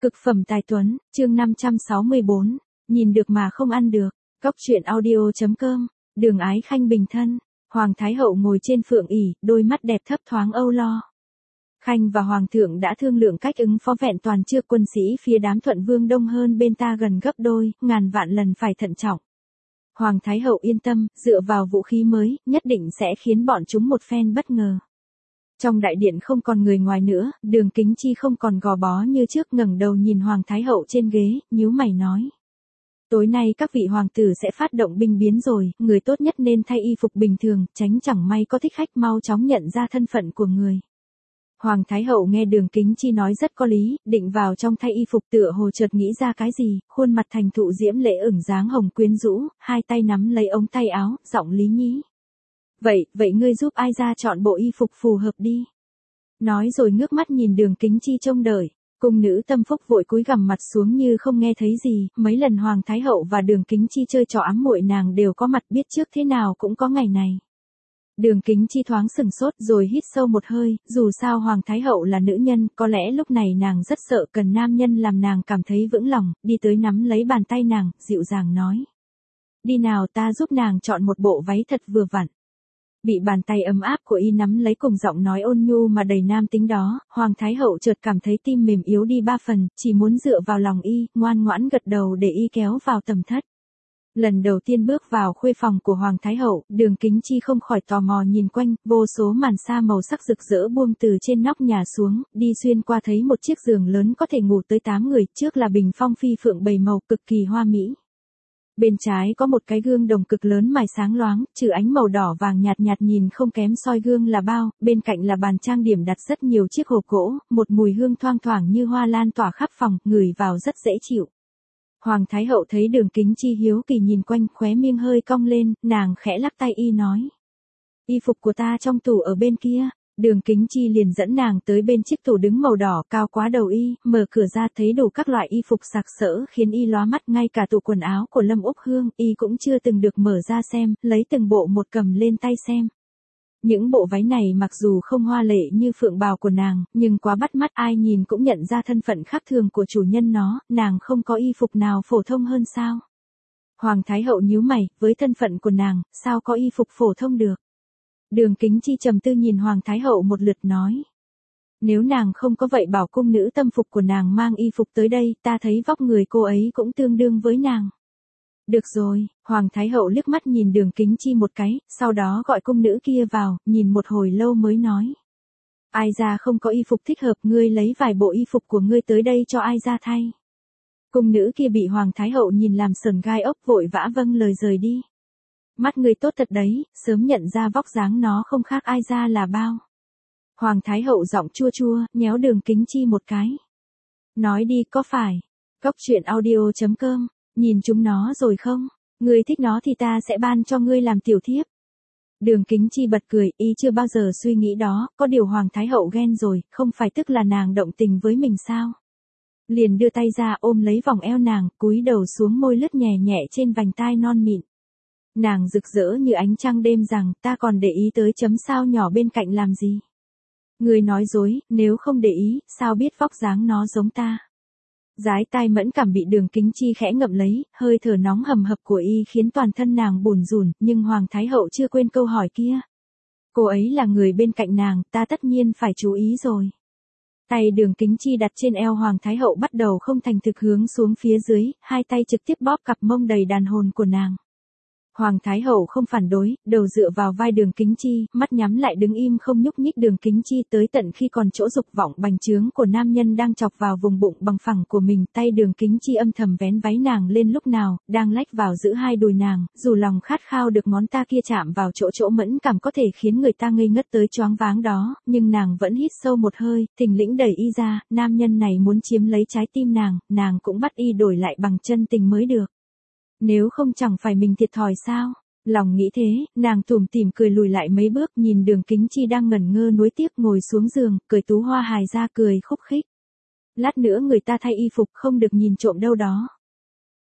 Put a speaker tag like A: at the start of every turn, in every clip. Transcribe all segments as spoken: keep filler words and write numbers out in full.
A: Cực phẩm tài tuấn, chương năm trăm sáu mươi bốn, nhìn được mà không ăn được. Cóc truyện audio.com, Đường Ái Khanh bình thân. Hoàng Thái Hậu ngồi trên phượng ỷ, đôi mắt đẹp thấp thoáng âu lo. Khanh và Hoàng thượng đã thương lượng cách ứng phó, vẹn toàn chưa, quân sĩ phía đám Thuận Vương đông hơn bên ta gần gấp đôi, ngàn vạn lần phải thận trọng. Hoàng Thái Hậu yên tâm, dựa vào vũ khí mới, nhất định sẽ khiến bọn chúng một phen bất ngờ. Trong đại điện không còn người ngoài nữa, Đường Kính Chi không còn gò bó như trước, ngẩng đầu nhìn Hoàng Thái Hậu trên ghế, nhíu mày nói. Tối nay các vị hoàng tử sẽ phát động binh biến rồi, người tốt nhất nên thay y phục bình thường, tránh chẳng may có thích khách mau chóng nhận ra thân phận của người. Hoàng Thái Hậu nghe Đường Kính Chi nói rất có lý, định vào trong thay y phục, tựa hồ chợt nghĩ ra cái gì, khuôn mặt thành thụ diễm lệ ửng dáng hồng quyến rũ, hai tay nắm lấy ống tay áo, giọng lý nhí. Vậy, vậy ngươi giúp ai ra chọn bộ y phục phù hợp đi. Nói rồi ngước mắt nhìn Đường Kính Chi trông đợi. Cung nữ Tâm Phúc vội cúi gằm mặt xuống như không nghe thấy gì, mấy lần Hoàng Thái Hậu và Đường Kính Chi chơi trò ám muội nàng đều có mặt, biết trước thế nào cũng có ngày này. Đường Kính Chi thoáng sừng sốt rồi hít sâu một hơi, dù sao Hoàng Thái Hậu là nữ nhân, có lẽ lúc này nàng rất sợ cần nam nhân làm nàng cảm thấy vững lòng, đi tới nắm lấy bàn tay nàng, dịu dàng nói. Đi nào, ta giúp nàng chọn một bộ váy thật vừa vặn. Bị bàn tay ấm áp của y nắm lấy cùng giọng nói ôn nhu mà đầy nam tính đó, Hoàng Thái Hậu chợt cảm thấy tim mềm yếu đi ba phần, chỉ muốn dựa vào lòng y, ngoan ngoãn gật đầu để y kéo vào tầm thất. Lần đầu tiên bước vào khuê phòng của Hoàng Thái Hậu, Đường Kính Chi không khỏi tò mò nhìn quanh, vô số màn sa màu sắc rực rỡ buông từ trên nóc nhà xuống, đi xuyên qua thấy một chiếc giường lớn có thể ngủ tới tám người, trước là bình phong phi phượng bảy màu cực kỳ hoa mỹ. Bên trái có một cái gương đồng cực lớn mài sáng loáng, trừ ánh màu đỏ vàng nhạt nhạt nhìn không kém soi gương là bao, bên cạnh là bàn trang điểm đặt rất nhiều chiếc hộp gỗ, một mùi hương thoang thoảng như hoa lan tỏa khắp phòng, ngửi vào rất dễ chịu. Hoàng Thái Hậu thấy Đường Kính Chi hiếu kỳ nhìn quanh, khóe miệng hơi cong lên, nàng khẽ lắc tay y nói. Y phục của ta trong tủ ở bên kia. Đường Kính Chi liền dẫn nàng tới bên chiếc tủ đứng màu đỏ cao quá đầu y, mở cửa ra thấy đủ các loại y phục sặc sỡ khiến y lóa mắt, ngay cả tủ quần áo của Lâm Úc Hương, y cũng chưa từng được mở ra xem, lấy từng bộ một cầm lên tay xem. Những bộ váy này mặc dù không hoa lệ như phượng bào của nàng, nhưng quá bắt mắt, ai nhìn cũng nhận ra thân phận khác thường của chủ nhân nó, nàng không có y phục nào phổ thông hơn sao? Hoàng Thái Hậu nhíu mày, với thân phận của nàng, sao có y phục phổ thông được? Đường Kính Chi trầm tư nhìn Hoàng Thái Hậu một lượt nói. Nếu nàng không có vậy bảo cung nữ Tâm Phục của nàng mang y phục tới đây, ta thấy vóc người cô ấy cũng tương đương với nàng. Được rồi, Hoàng Thái Hậu liếc mắt nhìn Đường Kính Chi một cái, sau đó gọi cung nữ kia vào, nhìn một hồi lâu mới nói. Ai ra không có y phục thích hợp, ngươi lấy vài bộ y phục của ngươi tới đây cho ai ra thay. Cung nữ kia bị Hoàng Thái Hậu nhìn làm sờn gai ốc, vội vã vâng lời rời đi. Mắt người tốt thật đấy, sớm nhận ra vóc dáng nó không khác ai ra là bao. Hoàng Thái Hậu giọng chua chua, nhéo Đường Kính Chi một cái. Nói đi, có phải? Cóc truyện audio.com, nhìn chúng nó rồi không? Ngươi thích nó thì ta sẽ ban cho ngươi làm tiểu thiếp. Đường Kính Chi bật cười, y chưa bao giờ suy nghĩ đó, có điều Hoàng Thái Hậu ghen rồi, không phải tức là nàng động tình với mình sao? Liền đưa tay ra ôm lấy vòng eo nàng, cúi đầu xuống môi lướt nhẹ nhẹ trên vành tai non mịn. Nàng rực rỡ như ánh trăng đêm rằng, ta còn để ý tới chấm sao nhỏ bên cạnh làm gì? Người nói dối, nếu không để ý, sao biết vóc dáng nó giống ta? Dái tai mẫn cảm bị Đường Kính Chi khẽ ngậm lấy, hơi thở nóng hầm hập của y khiến toàn thân nàng bủn rủn, nhưng Hoàng Thái Hậu chưa quên câu hỏi kia. Cô ấy là người bên cạnh nàng, ta tất nhiên phải chú ý rồi. Tay Đường Kính Chi đặt trên eo Hoàng Thái Hậu bắt đầu không thành thực hướng xuống phía dưới, hai tay trực tiếp bóp cặp mông đầy đàn hồn của nàng. Hoàng Thái Hậu không phản đối, đầu dựa vào vai Đường Kính Chi, mắt nhắm lại đứng im không nhúc nhích. Đường Kính Chi tới tận khi còn chỗ dục vọng bành trướng của nam nhân đang chọc vào vùng bụng bằng phẳng của mình, tay Đường Kính Chi âm thầm vén váy nàng lên lúc nào, đang lách vào giữ hai đùi nàng, dù lòng khát khao được ngón ta kia chạm vào chỗ chỗ mẫn cảm có thể khiến người ta ngây ngất tới choáng váng đó, nhưng nàng vẫn hít sâu một hơi, thình lĩnh đẩy y ra, nam nhân này muốn chiếm lấy trái tim nàng, nàng cũng bắt y đổi lại bằng chân tình mới được. Nếu không chẳng phải mình thiệt thòi sao? Lòng nghĩ thế, nàng tủm tỉm cười lùi lại mấy bước nhìn Đường Kính Chi đang ngẩn ngơ nuối tiếc ngồi xuống giường, cười tú hoa hài ra cười khúc khích. Lát nữa người ta thay y phục không được nhìn trộm đâu đó.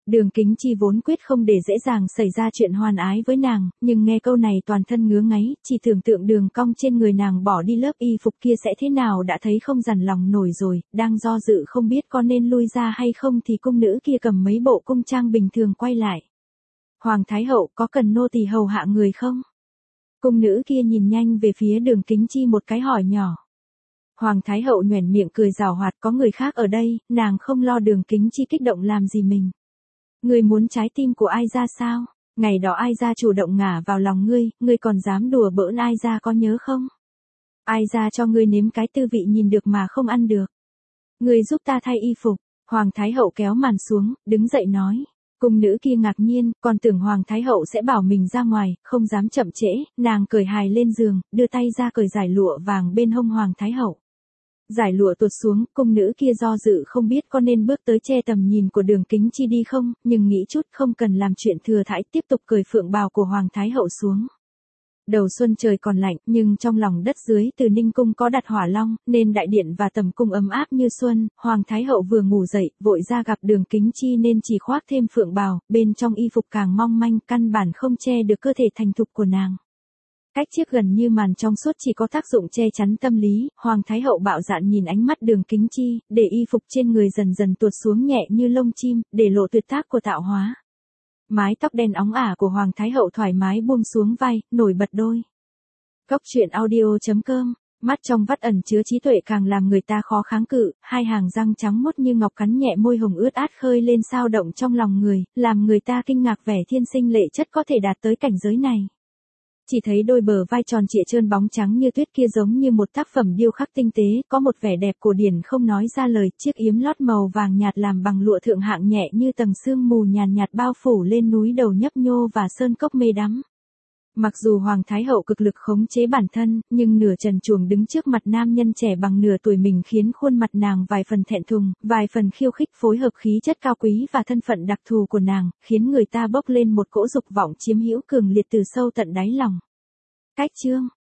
A: Đường Kính Chi vốn quyết không để dễ dàng xảy ra chuyện hoan ái với nàng, nhưng nghe câu này toàn thân ngứa ngáy, chỉ tưởng tượng đường cong trên người nàng bỏ đi lớp y phục kia sẽ thế nào đã thấy không dằn lòng nổi rồi, đang do dự không biết có nên lui ra hay không thì cung nữ kia cầm mấy bộ cung trang bình thường quay lại. Hoàng Thái Hậu có cần nô tỳ hầu hạ người không? Cung nữ kia nhìn nhanh về phía Đường Kính Chi một cái hỏi nhỏ. Hoàng Thái Hậu nhoẻn miệng cười giảo hoạt, có người khác ở đây, nàng không lo Đường Kính Chi kích động làm gì mình. Ngươi muốn trái tim của ai ra sao? Ngày đó ai ra chủ động ngả vào lòng ngươi, ngươi còn dám đùa bỡn ai ra có nhớ không? Ai ra cho ngươi nếm cái tư vị nhìn được mà không ăn được. Ngươi giúp ta thay y phục. Hoàng Thái Hậu kéo màn xuống, đứng dậy nói. Cung nữ kia ngạc nhiên, còn tưởng Hoàng Thái Hậu sẽ bảo mình ra ngoài, không dám chậm trễ, nàng cởi hài lên giường, đưa tay ra cởi giải lụa vàng bên hông Hoàng Thái Hậu. Giải lụa tuột xuống, cung nữ kia do dự không biết có nên bước tới che tầm nhìn của Đường Kính Chi đi không, nhưng nghĩ chút không cần làm chuyện thừa thãi, tiếp tục cởi phượng bào của Hoàng Thái Hậu xuống. Đầu xuân trời còn lạnh, nhưng trong lòng đất dưới Từ Ninh cung có đặt hỏa long, nên đại điện và tầm cung ấm áp như xuân. Hoàng Thái Hậu vừa ngủ dậy, vội ra gặp Đường Kính Chi nên chỉ khoác thêm phượng bào, bên trong y phục càng mong manh, căn bản không che được cơ thể thành thục của nàng. Cách chiếc gần như màn trong suốt chỉ có tác dụng che chắn tâm lý. Hoàng Thái Hậu bạo dạn nhìn ánh mắt Đường Kính Chi, để y phục trên người dần dần tuột xuống nhẹ như lông chim, để lộ tuyệt tác của tạo hóa. Mái tóc đen óng ả của Hoàng Thái Hậu thoải mái buông xuống vai, nổi bật đôi. Cốc truyện audio chấm com, mắt trong vắt ẩn chứa trí tuệ càng làm người ta khó kháng cự, hai hàng răng trắng muốt như ngọc cắn nhẹ môi hồng ướt át khơi lên sao động trong lòng người, làm người ta kinh ngạc vẻ thiên sinh lệ chất có thể đạt tới cảnh giới này. Chỉ thấy đôi bờ vai tròn trịa trơn bóng trắng như tuyết kia giống như một tác phẩm điêu khắc tinh tế, có một vẻ đẹp cổ điển không nói ra lời, chiếc yếm lót màu vàng nhạt làm bằng lụa thượng hạng nhẹ như tầng sương mù nhàn nhạt bao phủ lên núi đầu nhấp nhô và sơn cốc mê đắm. Mặc dù Hoàng Thái Hậu cực lực khống chế bản thân, nhưng nửa trần truồng đứng trước mặt nam nhân trẻ bằng nửa tuổi mình khiến khuôn mặt nàng vài phần thẹn thùng, vài phần khiêu khích phối hợp khí chất cao quý và thân phận đặc thù của nàng, khiến người ta bốc lên một cỗ dục vọng chiếm hữu cường liệt từ sâu tận đáy lòng. Cách chương